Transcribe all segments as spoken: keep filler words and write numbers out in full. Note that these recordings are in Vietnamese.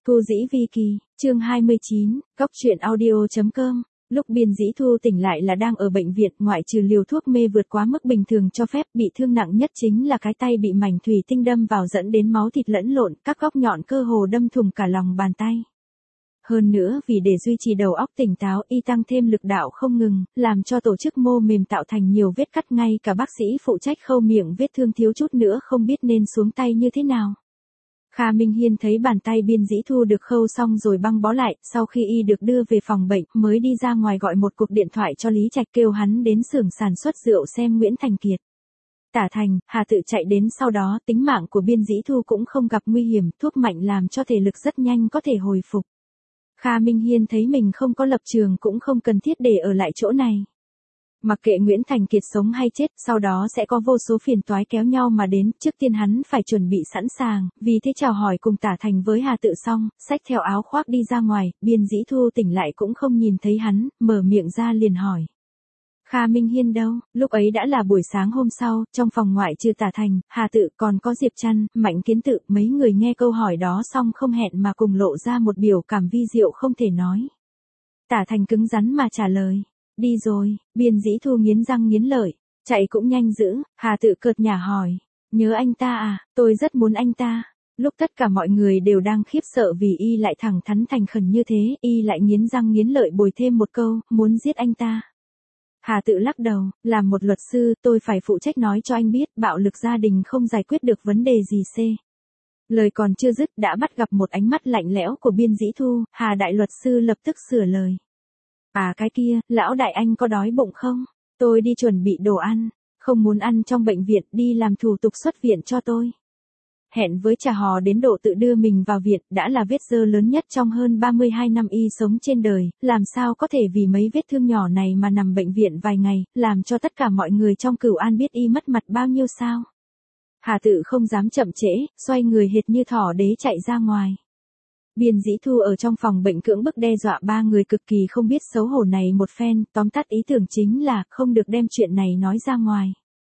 Thu Dĩ Vi Kỳ, chương hai mươi chín, Cóc truyện audio chấm com. Lúc Biên Dĩ Thu tỉnh lại là đang ở bệnh viện, ngoại trừ liều thuốc mê vượt quá mức bình thường cho phép, bị thương nặng nhất chính là cái tay bị mảnh thủy tinh đâm vào dẫn đến máu thịt lẫn lộn, các góc nhọn cơ hồ đâm thủng cả lòng bàn tay. Hơn nữa vì để duy trì đầu óc tỉnh táo, y tăng thêm lực đạo không ngừng, làm cho tổ chức mô mềm tạo thành nhiều vết cắt, ngay cả bác sĩ phụ trách khâu miệng vết thương thiếu chút nữa không biết nên xuống tay như thế nào. Kha Minh Hiên thấy bàn tay Biên Dĩ Thu được khâu xong rồi băng bó lại, sau khi y được đưa về phòng bệnh, mới đi ra ngoài gọi một cuộc điện thoại cho Lý Trạch kêu hắn đến xưởng sản xuất rượu xem Nguyễn Thành Kiệt. Tả Thành, Hà Tự chạy đến, sau đó tính mạng của Biên Dĩ Thu cũng không gặp nguy hiểm, thuốc mạnh làm cho thể lực rất nhanh có thể hồi phục. Kha Minh Hiên thấy mình không có lập trường cũng không cần thiết để ở lại chỗ này. Mặc kệ Nguyễn Thành Kiệt sống hay chết, sau đó sẽ có vô số phiền toái kéo nhau mà đến, trước tiên hắn phải chuẩn bị sẵn sàng, vì thế chào hỏi cùng Tả Thành với Hà Tự xong, xách theo áo khoác đi ra ngoài, Biên Dĩ Thu tỉnh lại cũng không nhìn thấy hắn, mở miệng ra liền hỏi. Kha Minh Hiên đâu? Lúc ấy đã là buổi sáng hôm sau, trong phòng ngoại trừ Tả Thành, Hà Tự còn có Diệp Trăn, Mạnh Kiến Tự, mấy người nghe câu hỏi đó xong không hẹn mà cùng lộ ra một biểu cảm vi diệu không thể nói. Tả Thành cứng rắn mà trả lời. Đi rồi. Biên Dĩ Thu nghiến răng nghiến lợi, chạy cũng nhanh dữ. Hà Tự cợt nhả hỏi, nhớ anh ta à? Tôi rất muốn anh ta. Lúc tất cả mọi người đều đang khiếp sợ vì y lại thẳng thắn thành khẩn như thế, y lại nghiến răng nghiến lợi bồi thêm một câu, muốn giết anh ta. Hà Tự lắc đầu, làm một luật sư, tôi phải phụ trách nói cho anh biết, bạo lực gia đình không giải quyết được vấn đề gì c. Lời còn chưa dứt đã bắt gặp một ánh mắt lạnh lẽo của Biên Dĩ Thu, Hà đại luật sư lập tức sửa lời. À cái kia, lão đại anh có đói bụng không? Tôi đi chuẩn bị đồ ăn, không muốn ăn trong bệnh viện, đi làm thủ tục xuất viện cho tôi. Hẹn với Trà Hò đến độ tự đưa mình vào viện, đã là vết dơ lớn nhất trong hơn ba mươi hai năm y sống trên đời, làm sao có thể vì mấy vết thương nhỏ này mà nằm bệnh viện vài ngày, làm cho tất cả mọi người trong Cửu An biết y mất mặt bao nhiêu sao? Hà Tự không dám chậm trễ, xoay người hệt như thỏ đế chạy ra ngoài. Biên Dĩ Thu ở trong phòng bệnh cưỡng bức đe dọa ba người cực kỳ không biết xấu hổ này một phen, tóm tắt ý tưởng chính là không được đem chuyện này nói ra ngoài.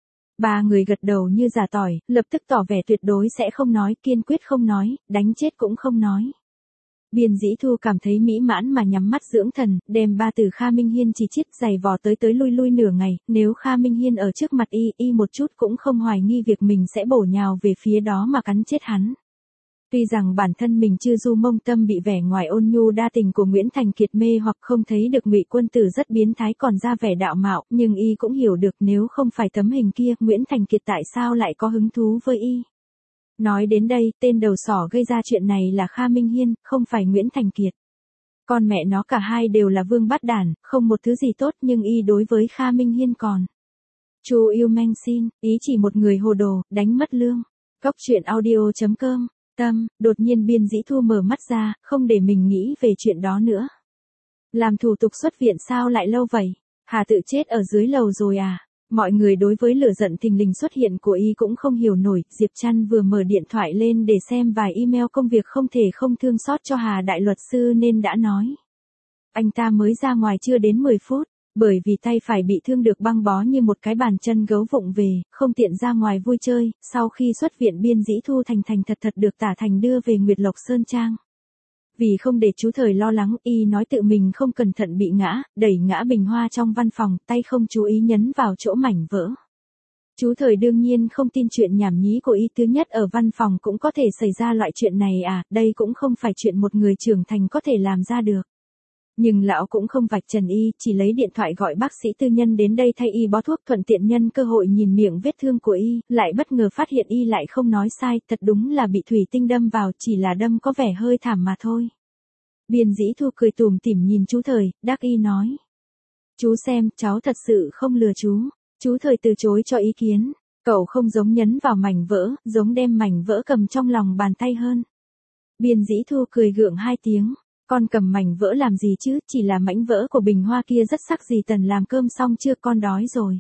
Ba người gật đầu như giả tỏi, lập tức tỏ vẻ tuyệt đối sẽ không nói, kiên quyết không nói, đánh chết cũng không nói. Biên Dĩ Thu cảm thấy mỹ mãn mà nhắm mắt dưỡng thần, đem ba từ Kha Minh Hiên chỉ chít giày vò tới tới lui lui nửa ngày, nếu Kha Minh Hiên ở trước mặt y, y một chút cũng không hoài nghi việc mình sẽ bổ nhào về phía đó mà cắn chết hắn. Tuy rằng bản thân mình chưa du mông tâm bị vẻ ngoài ôn nhu đa tình của Nguyễn Thành Kiệt mê hoặc không thấy được Ngụy Quân Tử rất biến thái còn ra vẻ đạo mạo, nhưng y cũng hiểu được nếu không phải tấm hình kia, Nguyễn Thành Kiệt tại sao lại có hứng thú với y. Nói đến đây, tên đầu sỏ gây ra chuyện này là Kha Minh Hiên, không phải Nguyễn Thành Kiệt. Con mẹ nó cả hai đều là vương bát đản, không một thứ gì tốt, nhưng y đối với Kha Minh Hiên còn. Chu yêu manh xin, ý chỉ một người hồ đồ, đánh mất lương. Cóc truyện audio chấm com. Tâm, đột nhiên Biên Dĩ Thu mở mắt ra, không để mình nghĩ về chuyện đó nữa. Làm thủ tục xuất viện sao lại lâu vậy? Hà Tự chết ở dưới lầu rồi à? Mọi người đối với lửa giận thình lình xuất hiện của y cũng không hiểu nổi, Diệp Trăn vừa mở điện thoại lên để xem vài email công việc không thể không thương xót cho Hà đại luật sư nên đã nói. Anh ta mới ra ngoài chưa đến mười phút. Bởi vì tay phải bị thương được băng bó như một cái bàn chân gấu vụng về, không tiện ra ngoài vui chơi, sau khi xuất viện Biên Dĩ Thu thành thành thật thật được Tả Thành đưa về Nguyệt Lộc Sơn Trang. Vì không để chú Thời lo lắng, y nói tự mình không cẩn thận bị ngã, đẩy ngã bình hoa trong văn phòng, tay không chú ý nhấn vào chỗ mảnh vỡ. Chú Thời đương nhiên không tin chuyện nhảm nhí của y, thứ nhất ở văn phòng cũng có thể xảy ra loại chuyện này à, đây cũng không phải chuyện một người trưởng thành có thể làm ra được. Nhưng lão cũng không vạch trần y, chỉ lấy điện thoại gọi bác sĩ tư nhân đến đây thay y bó thuốc, thuận tiện nhân cơ hội nhìn miệng vết thương của y, lại bất ngờ phát hiện y lại không nói sai, thật đúng là bị thủy tinh đâm vào, chỉ là đâm có vẻ hơi thảm mà thôi. Biên Dĩ Thu cười tủm tỉm nhìn chú Thời, đắc y nói. Chú xem, cháu thật sự không lừa chú. Chú Thời từ chối cho ý kiến, cậu không giống nhấn vào mảnh vỡ, giống đem mảnh vỡ cầm trong lòng bàn tay hơn. Biên Dĩ Thu cười gượng hai tiếng. Con cầm mảnh vỡ làm gì chứ, chỉ là mảnh vỡ của bình hoa kia rất sắc. Dì Tần làm cơm xong chưa, con đói rồi.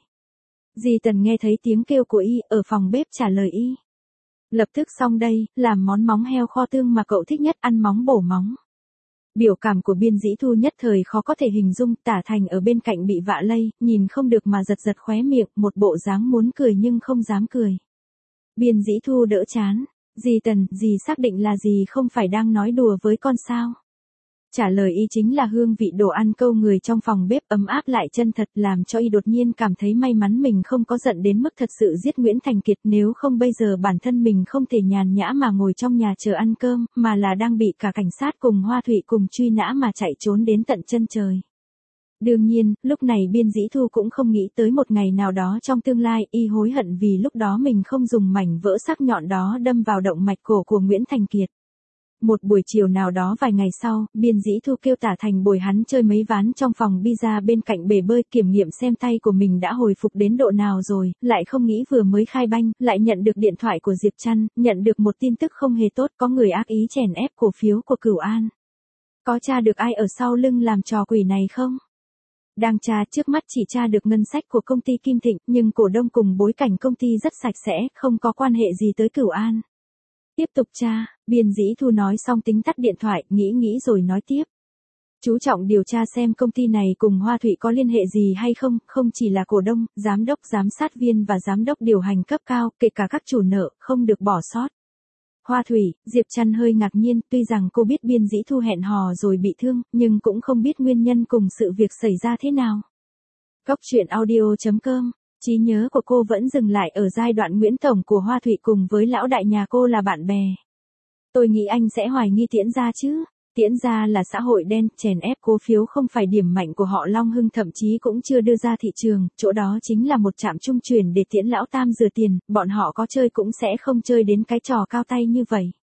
Dì Tần nghe thấy tiếng kêu của y, ở phòng bếp trả lời y. Lập tức xong đây, làm món móng heo kho tương mà cậu thích nhất, ăn móng bổ móng. Biểu cảm của Biên Dĩ Thu nhất thời khó có thể hình dung, Tả Thành ở bên cạnh bị vạ lây, nhìn không được mà giật giật khóe miệng, một bộ dáng muốn cười nhưng không dám cười. Biên Dĩ Thu đỡ chán. Dì Tần, dì xác định là dì không phải đang nói đùa với con sao? Trả lời y chính là hương vị đồ ăn câu người trong phòng bếp ấm áp lại chân thật, làm cho y đột nhiên cảm thấy may mắn mình không có giận đến mức thật sự giết Nguyễn Thành Kiệt, nếu không bây giờ bản thân mình không thể nhàn nhã mà ngồi trong nhà chờ ăn cơm, mà là đang bị cả cảnh sát cùng Hoa Thụy cùng truy nã mà chạy trốn đến tận chân trời. Đương nhiên, lúc này Biên Dĩ Thu cũng không nghĩ tới một ngày nào đó trong tương lai, y hối hận vì lúc đó mình không dùng mảnh vỡ sắc nhọn đó đâm vào động mạch cổ của Nguyễn Thành Kiệt. Một buổi chiều nào đó vài ngày sau, Biên Dĩ Thu kêu Tả Thành bồi hắn chơi mấy ván trong phòng pizza bên cạnh bể bơi, kiểm nghiệm xem tay của mình đã hồi phục đến độ nào rồi, lại không nghĩ vừa mới khai banh, lại nhận được điện thoại của Diệp Trăn, nhận được một tin tức không hề tốt, có người ác ý chèn ép cổ phiếu của Cửu An. Có tra được ai ở sau lưng làm trò quỷ này không? Đang tra, trước mắt chỉ tra được ngân sách của công ty Kim Thịnh, nhưng cổ đông cùng bối cảnh công ty rất sạch sẽ, không có quan hệ gì tới Cửu An. Tiếp tục tra, Biên Dĩ Thu nói xong tính tắt điện thoại, nghĩ nghĩ rồi nói tiếp. Chú trọng điều tra xem công ty này cùng Hoa Thụy có liên hệ gì hay không, không chỉ là cổ đông, giám đốc, giám sát viên và giám đốc điều hành cấp cao, kể cả các chủ nợ, không được bỏ sót. Hoa Thụy, Diệp Trăn hơi ngạc nhiên, tuy rằng cô biết Biên Dĩ Thu hẹn hò rồi bị thương, nhưng cũng không biết nguyên nhân cùng sự việc xảy ra thế nào. Góc truyện audio chấm com, trí nhớ của cô vẫn dừng lại ở giai đoạn Nguyễn Tổng của Hoa Thụy cùng với lão đại nhà cô là bạn bè. Tôi nghĩ anh sẽ hoài nghi Tiễn Gia chứ. Tiễn Gia là xã hội đen, chèn ép cổ phiếu không phải điểm mạnh của họ, Long Hưng thậm chí cũng chưa đưa ra thị trường, chỗ đó chính là một trạm trung chuyển để Tiễn lão tam rửa tiền, bọn họ có chơi cũng sẽ không chơi đến cái trò cao tay như vậy.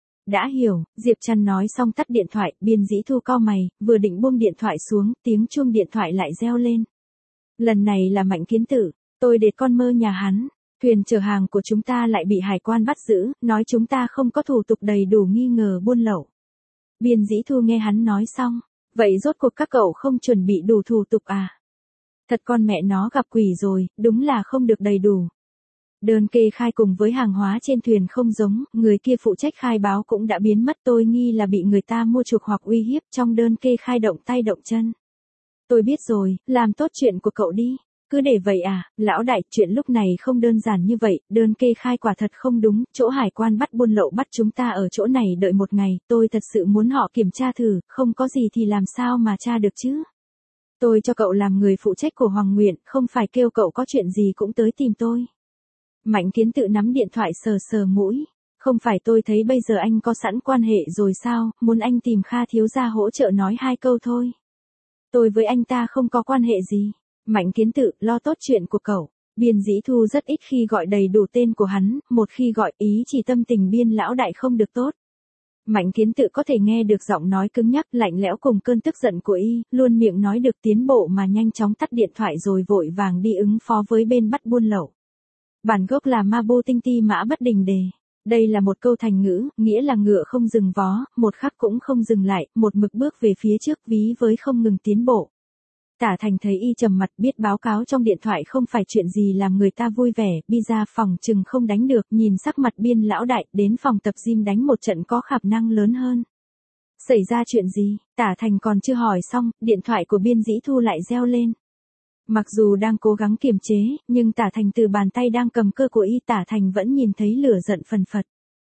Đã hiểu, Diệp Trăn nói xong tắt điện thoại, Biên Dĩ Thu cau mày, vừa định buông điện thoại xuống, tiếng chuông điện thoại lại reo lên. Lần này là Mạnh Kiến Tử, tôi đệt con mơ nhà hắn. Thuyền chở hàng của chúng ta lại bị hải quan bắt giữ, nói chúng ta không có thủ tục đầy đủ, nghi ngờ buôn lậu. Biên Dĩ Thu nghe hắn nói xong, vậy rốt cuộc các cậu không chuẩn bị đủ thủ tục à? Thật con mẹ nó gặp quỷ rồi, đúng là không được đầy đủ. Đơn kê khai cùng với hàng hóa trên thuyền không giống, người kia phụ trách khai báo cũng đã biến mất, tôi nghi là bị người ta mua chuộc hoặc uy hiếp, trong đơn kê khai động tay động chân. Tôi biết rồi, làm tốt chuyện của cậu đi. Cứ để vậy à, lão đại, chuyện lúc này không đơn giản như vậy, đơn kê khai quả thật không đúng, chỗ hải quan bắt buôn lậu bắt chúng ta ở chỗ này đợi một ngày, tôi thật sự muốn họ kiểm tra thử, không có gì thì làm sao mà tra được chứ. Tôi cho cậu làm người phụ trách của Hoàng Nguyện, không phải kêu cậu có chuyện gì cũng tới tìm tôi. Mạnh Kiến Tự nắm điện thoại sờ sờ mũi, không phải tôi thấy bây giờ anh có sẵn quan hệ rồi sao, muốn anh tìm Kha thiếu gia hỗ trợ nói hai câu thôi. Tôi với anh ta không có quan hệ gì. Mạnh Kiến Tự, lo tốt chuyện của cậu. Biên Dĩ Thu rất ít khi gọi đầy đủ tên của hắn, một khi gọi ý chỉ tâm tình Biên lão đại không được tốt. Mạnh Kiến Tự có thể nghe được giọng nói cứng nhắc, lạnh lẽo cùng cơn tức giận của y, luôn miệng nói được tiến bộ mà nhanh chóng tắt điện thoại rồi vội vàng đi ứng phó với bên bắt buôn lậu. Bản gốc là ma bô tinh ti mã bất đình đề. Đây là một câu thành ngữ, nghĩa là ngựa không dừng vó, một khắc cũng không dừng lại, một mực bước về phía trước ví với không ngừng tiến bộ. Tả Thành thấy y trầm mặt, biết báo cáo trong điện thoại không phải chuyện gì làm người ta vui vẻ, bi ra phòng chừng không đánh được, nhìn sắc mặt Biên lão đại, đến phòng tập gym đánh một trận có khả năng lớn hơn. Xảy ra chuyện gì? Tả Thành còn chưa hỏi xong, điện thoại của Biên Dĩ Thu lại reo lên. Mặc dù đang cố gắng kiềm chế, nhưng Tả Thành từ bàn tay đang cầm cơ của y, Tả Thành vẫn nhìn thấy lửa giận phần phật.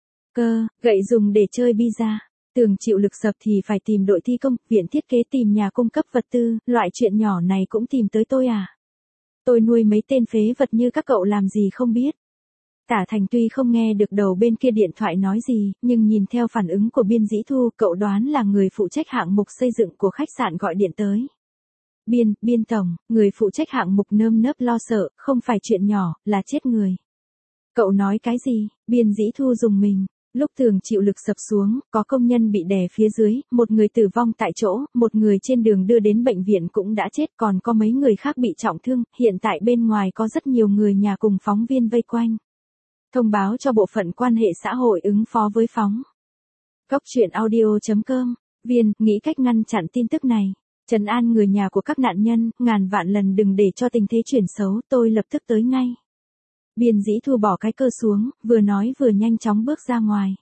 Cơ, gậy dùng để chơi bi ra. Tường chịu lực sập thì phải tìm đội thi công, viện thiết kế tìm nhà cung cấp vật tư, loại chuyện nhỏ này cũng tìm tới tôi à? Tôi nuôi mấy tên phế vật như các cậu làm gì không biết. Tả Thành tuy không nghe được đầu bên kia điện thoại nói gì, nhưng nhìn theo phản ứng của Biên Dĩ Thu, cậu đoán là người phụ trách hạng mục xây dựng của khách sạn gọi điện tới. Biên, Biên Tổng, người phụ trách hạng mục nơm nớp lo sợ, không phải chuyện nhỏ, là chết người. Cậu nói cái gì? Biên Dĩ Thu dùng mình. Lúc tường chịu lực sập xuống, có công nhân bị đè phía dưới, một người tử vong tại chỗ, một người trên đường đưa đến bệnh viện cũng đã chết, còn có mấy người khác bị trọng thương, hiện tại bên ngoài có rất nhiều người nhà cùng phóng viên vây quanh. Thông báo cho bộ phận quan hệ xã hội ứng phó với phóng. Góc truyện audio chấm com, Viên, nghĩ cách ngăn chặn tin tức này. Trấn an người nhà của các nạn nhân, ngàn vạn lần đừng để cho tình thế chuyển xấu, tôi lập tức tới ngay. Biên Dĩ Thu bỏ cái cơ xuống, vừa nói vừa nhanh chóng bước ra ngoài.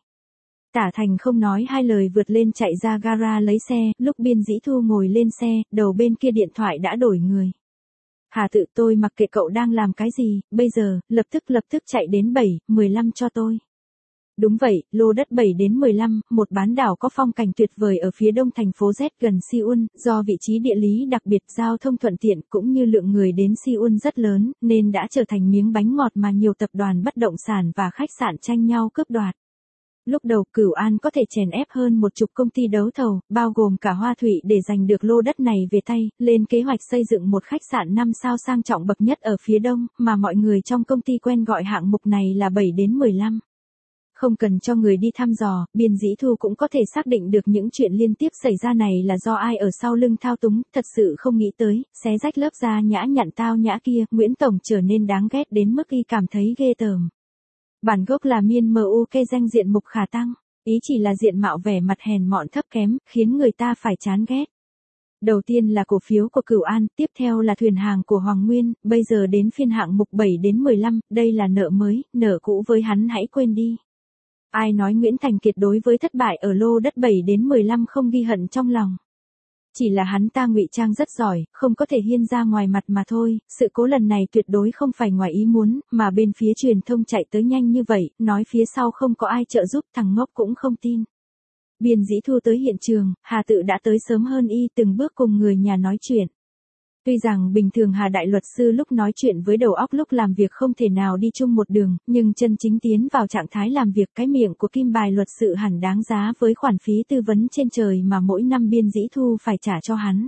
Tả Thành không nói hai lời vượt lên chạy ra gara lấy xe, lúc Biên Dĩ Thu ngồi lên xe, đầu bên kia điện thoại đã đổi người. Hà Tự, tôi mặc kệ cậu đang làm cái gì, bây giờ, lập tức lập tức chạy đến bảy mười lăm cho tôi. Đúng vậy, lô đất bảy đến mười lăm, một bán đảo có phong cảnh tuyệt vời ở phía đông thành phố Z gần Seoul, do vị trí địa lý đặc biệt, giao thông thuận tiện cũng như lượng người đến Seoul rất lớn, nên đã trở thành miếng bánh ngọt mà nhiều tập đoàn bất động sản và khách sạn tranh nhau cướp đoạt. Lúc đầu Cửu An có thể chèn ép hơn một chục công ty đấu thầu, bao gồm cả Hoa Thủy để giành được lô đất này về tay, lên kế hoạch xây dựng một khách sạn năm sao sang trọng bậc nhất ở phía đông, mà mọi người trong công ty quen gọi hạng mục này là bảy đến mười lăm. Không cần cho người đi thăm dò, Biên Dĩ Thu cũng có thể xác định được những chuyện liên tiếp xảy ra này là do ai ở sau lưng thao túng, thật sự không nghĩ tới, xé rách lớp da nhã nhặn tao nhã kia, Nguyễn Tổng trở nên đáng ghét đến mức y cảm thấy ghê tởm. Bản gốc là Miên Muk danh diện mục khả tăng, ý chỉ là diện mạo vẻ mặt hèn mọn thấp kém, khiến người ta phải chán ghét. Đầu tiên là cổ phiếu của Cửu An, tiếp theo là thuyền hàng của Hoàng Nguyên, bây giờ đến phiên hạng mục bảy đến mười lăm, đây là nợ mới, nợ cũ với hắn hãy quên đi. Ai nói Nguyễn Thành Kiệt đối với thất bại ở lô đất bảy đến mười lăm không ghi hận trong lòng. Chỉ là hắn ta ngụy trang rất giỏi, không có thể hiên ra ngoài mặt mà thôi, sự cố lần này tuyệt đối không phải ngoài ý muốn, mà bên phía truyền thông chạy tới nhanh như vậy, nói phía sau không có ai trợ giúp, thằng ngốc cũng không tin. Biên Dĩ Thu tới hiện trường, Hà Tự đã tới sớm hơn y từng bước cùng người nhà nói chuyện. Tuy rằng bình thường Hà đại luật sư lúc nói chuyện với đầu óc lúc làm việc không thể nào đi chung một đường, nhưng chân chính tiến vào trạng thái làm việc cái miệng của kim bài luật sự hẳn đáng giá với khoản phí tư vấn trên trời mà mỗi năm Biên Dĩ Thu phải trả cho hắn.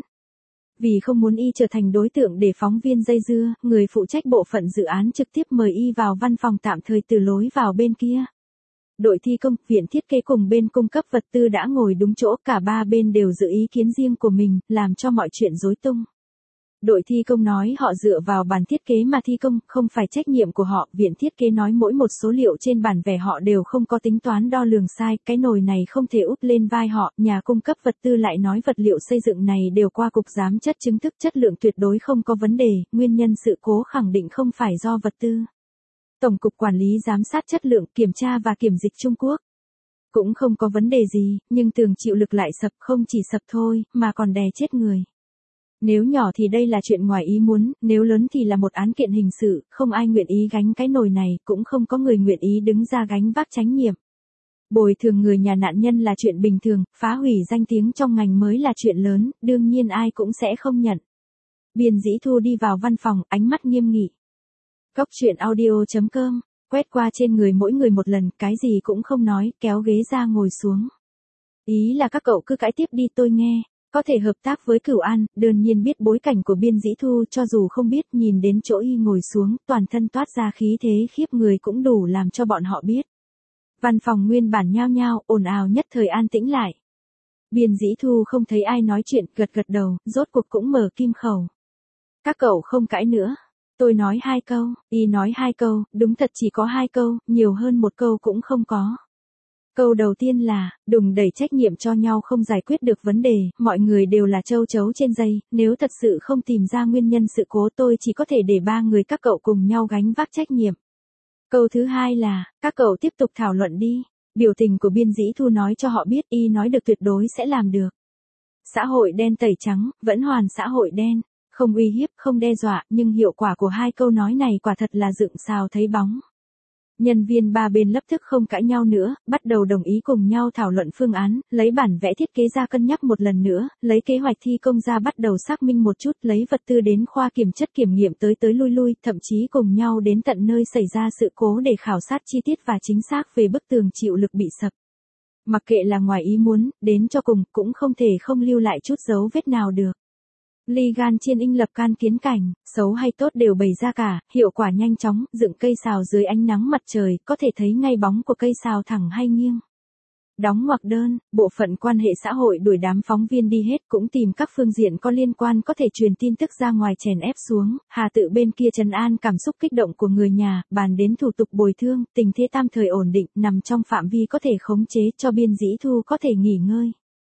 Vì không muốn y trở thành đối tượng để phóng viên dây dưa, người phụ trách bộ phận dự án trực tiếp mời y vào văn phòng tạm thời từ lối vào bên kia. Đội thi công, viện thiết kế cùng bên cung cấp vật tư đã ngồi đúng chỗ, cả ba bên đều giữ ý kiến riêng của mình, làm cho mọi chuyện rối tung. Đội thi công nói họ dựa vào bản thiết kế mà thi công, không phải trách nhiệm của họ, viện thiết kế nói mỗi một số liệu trên bản vẽ họ đều không có tính toán đo lường sai, cái nồi này không thể úp lên vai họ, nhà cung cấp vật tư lại nói vật liệu xây dựng này đều qua cục giám chất chứng thực chất lượng tuyệt đối không có vấn đề, nguyên nhân sự cố khẳng định không phải do vật tư. Tổng cục Quản lý Giám sát Chất lượng, Kiểm tra và Kiểm dịch Trung Quốc cũng không có vấn đề gì, nhưng tường chịu lực lại sập, không chỉ sập thôi, mà còn đè chết người. Nếu nhỏ thì đây là chuyện ngoài ý muốn, nếu lớn thì là một án kiện hình sự, không ai nguyện ý gánh cái nồi này, cũng không có người nguyện ý đứng ra gánh vác trách nhiệm. Bồi thường người nhà nạn nhân là chuyện bình thường, phá hủy danh tiếng trong ngành mới là chuyện lớn, đương nhiên ai cũng sẽ không nhận. Biên Dĩ Thu đi vào văn phòng, ánh mắt nghiêm nghị. Cóc truyện audio chấm com, quét qua trên người mỗi người một lần, cái gì cũng không nói, kéo ghế ra ngồi xuống. Ý là các cậu cứ cãi tiếp đi tôi nghe. Có thể hợp tác với Cửu An, đương nhiên biết bối cảnh của Biên Dĩ Thu, cho dù không biết, nhìn đến chỗ y ngồi xuống, toàn thân toát ra khí thế khiếp người cũng đủ làm cho bọn họ biết. Văn phòng nguyên bản nhao nhao, ồn ào nhất thời an tĩnh lại. Biên Dĩ Thu không thấy ai nói chuyện, gật gật đầu, rốt cuộc cũng mở kim khẩu. Các cậu không cãi nữa. Tôi nói hai câu, y nói hai câu, đúng thật chỉ có hai câu, nhiều hơn một câu cũng không có. Câu đầu tiên là, đừng đẩy trách nhiệm cho nhau không giải quyết được vấn đề, mọi người đều là châu chấu trên dây, nếu thật sự không tìm ra nguyên nhân sự cố tôi chỉ có thể để ba người các cậu cùng nhau gánh vác trách nhiệm. Câu thứ hai là, các cậu tiếp tục thảo luận đi. Biểu tình của Biên Dĩ Thu nói cho họ biết y nói được tuyệt đối sẽ làm được. Xã hội đen tẩy trắng, vẫn hoàn xã hội đen. Không uy hiếp, không đe dọa, nhưng hiệu quả của hai câu nói này quả thật là dựng xào thấy bóng. Nhân viên ba bên lập tức không cãi nhau nữa, bắt đầu đồng ý cùng nhau thảo luận phương án, lấy bản vẽ thiết kế ra cân nhắc một lần nữa, lấy kế hoạch thi công ra bắt đầu xác minh một chút, lấy vật tư đến khoa kiểm chất kiểm nghiệm tới tới lui lui, thậm chí cùng nhau đến tận nơi xảy ra sự cố để khảo sát chi tiết và chính xác về bức tường chịu lực bị sập. Mặc kệ là ngoài ý muốn, đến cho cùng, cũng không thể không lưu lại chút dấu vết nào được. Ly gan chiên inh lập can kiến cảnh, xấu hay tốt đều bày ra cả, hiệu quả nhanh chóng, dựng cây sào dưới ánh nắng mặt trời, có thể thấy ngay bóng của cây sào thẳng hay nghiêng. Đóng ngoặc đơn, bộ phận quan hệ xã hội đuổi đám phóng viên đi hết cũng tìm các phương diện có liên quan có thể truyền tin tức ra ngoài chèn ép xuống, Hà Tự bên kia trấn an cảm xúc kích động của người nhà, bàn đến thủ tục bồi thương, tình thế tam thời ổn định, nằm trong phạm vi có thể khống chế cho Biên Dĩ Thu có thể nghỉ ngơi.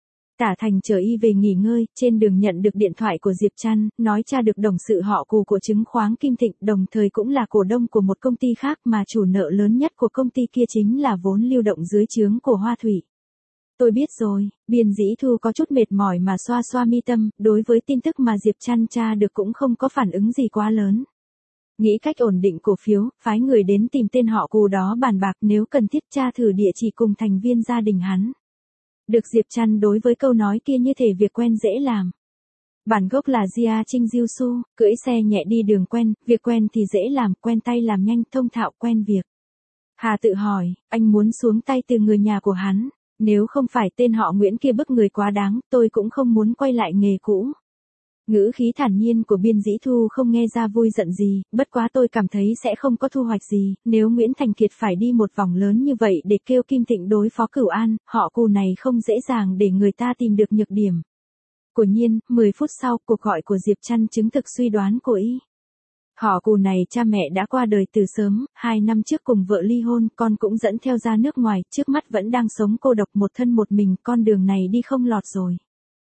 Tả Thành chở y về nghỉ ngơi, trên đường nhận được điện thoại của Diệp Trăn, nói cha được đồng sự họ Cù của chứng khoán Kim Thịnh, đồng thời cũng là cổ đông của một công ty khác mà chủ nợ lớn nhất của công ty kia chính là vốn lưu động dưới trướng của Hoa Thủy. Tôi biết rồi, Biên Dĩ Thu có chút mệt mỏi mà xoa xoa mi tâm, đối với tin tức mà Diệp Trăn tra được cũng không có phản ứng gì quá lớn. Nghĩ cách ổn định cổ phiếu, phái người đến tìm tên họ Cù đó bàn bạc, nếu cần thiết tra thử địa chỉ cùng thành viên gia đình hắn. Được Diệp Trăn đối với câu nói kia như thể việc quen dễ làm. Bản gốc là Jia Trinh Diêu Su, cưỡi xe nhẹ đi đường quen, việc quen thì dễ làm, quen tay làm nhanh, thông thạo quen việc. Hà tự hỏi, anh muốn xuống tay từ người nhà của hắn, nếu không phải tên họ Nguyễn kia bức người quá đáng, tôi cũng không muốn quay lại nghề cũ. Ngữ khí thản nhiên của Biên Dĩ Thu không nghe ra vui giận gì, bất quá tôi cảm thấy sẽ không có thu hoạch gì, nếu Nguyễn Thành Kiệt phải đi một vòng lớn như vậy để kêu Kim Thịnh đối phó Cửu An, họ Cù này không dễ dàng để người ta tìm được nhược điểm. Quả nhiên, mười phút sau, cuộc gọi của Diệp Trăn chứng thực suy đoán của y. Họ Cù này cha mẹ đã qua đời từ sớm, hai năm trước cùng vợ ly hôn, con cũng dẫn theo ra nước ngoài, trước mắt vẫn đang sống cô độc một thân một mình, con đường này đi không lọt rồi.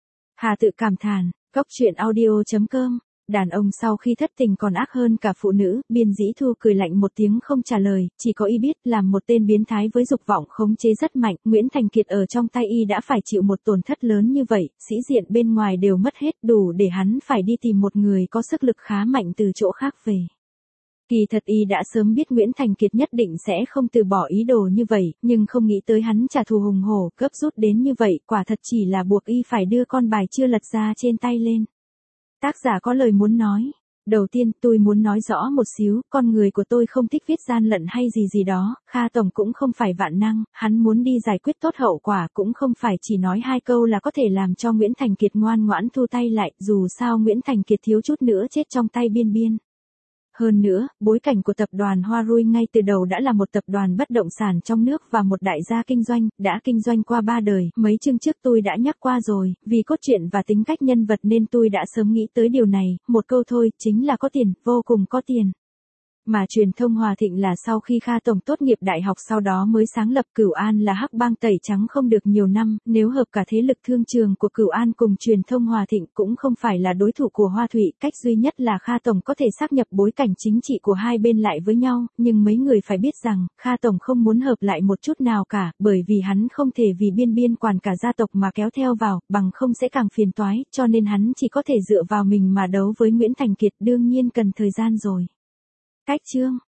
Hà tự cảm thán, góc truyện audio chấm com, đàn ông sau khi thất tình còn ác hơn cả phụ nữ, Biên Dĩ Thu cười lạnh một tiếng không trả lời, chỉ có y biết làm một tên biến thái với dục vọng khống chế rất mạnh, Nguyễn Thành Kiệt ở trong tay y đã phải chịu một tổn thất lớn như vậy, sĩ diện bên ngoài đều mất hết, đủ để hắn phải đi tìm một người có sức lực khá mạnh từ chỗ khác về. Kỳ thật y đã sớm biết Nguyễn Thành Kiệt nhất định sẽ không từ bỏ ý đồ như vậy, nhưng không nghĩ tới hắn trả thù hùng hổ, gấp rút đến như vậy, quả thật chỉ là buộc y phải đưa con bài chưa lật ra trên tay lên. Tác giả có lời muốn nói. Đầu tiên, tôi muốn nói rõ một xíu, con người của tôi không thích viết gian lận hay gì gì đó, Kha Tổng cũng không phải vạn năng, hắn muốn đi giải quyết tốt hậu quả cũng không phải chỉ nói hai câu là có thể làm cho Nguyễn Thành Kiệt ngoan ngoãn thu tay lại, dù sao Nguyễn Thành Kiệt thiếu chút nữa chết trong tay Biên Biên. Hơn nữa, bối cảnh của tập đoàn Hoa Rui ngay từ đầu đã là một tập đoàn bất động sản trong nước và một đại gia kinh doanh, đã kinh doanh qua ba đời, mấy chương trước tôi đã nhắc qua rồi, vì cốt truyện và tính cách nhân vật nên tôi đã sớm nghĩ tới điều này, một câu thôi, chính là có tiền, vô cùng có tiền. Mà truyền thông Hòa Thịnh là sau khi Kha Tổng tốt nghiệp đại học sau đó mới sáng lập Cửu An là hắc bang tẩy trắng không được nhiều năm, nếu hợp cả thế lực thương trường của Cửu An cùng truyền thông Hòa Thịnh cũng không phải là đối thủ của Hoa Thụy, cách duy nhất là Kha Tổng có thể sáp nhập bối cảnh chính trị của hai bên lại với nhau, nhưng mấy người phải biết rằng, Kha Tổng không muốn hợp lại một chút nào cả, bởi vì hắn không thể vì Biên Biên quản cả gia tộc mà kéo theo vào, bằng không sẽ càng phiền toái, cho nên hắn chỉ có thể dựa vào mình mà đấu với Nguyễn Thành Kiệt, đương nhiên cần thời gian rồi. Cách chương